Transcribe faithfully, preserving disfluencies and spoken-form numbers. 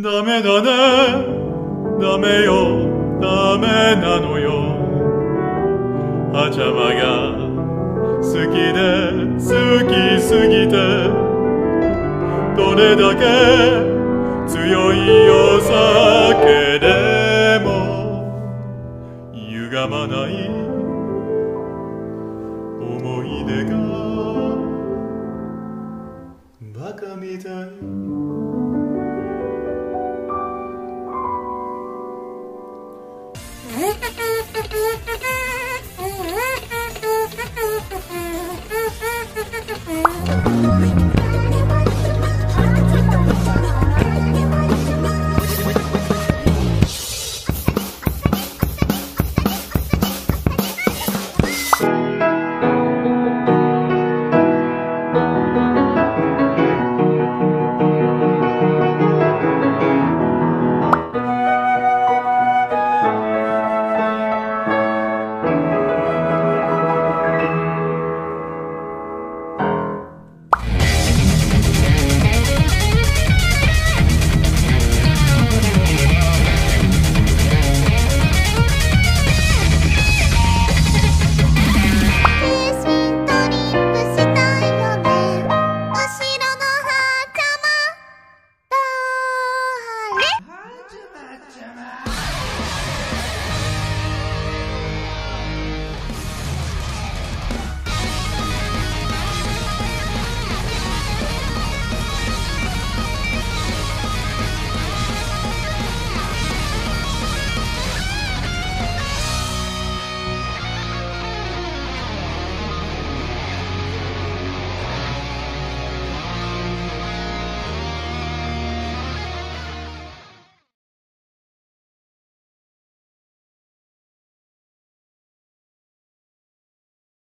ダメだね、ダメよ、ダメなのよ。はちゃまが好きで好きすぎて、どれだけ強いお酒でも歪まない思い出がバカみたい。 Thank you.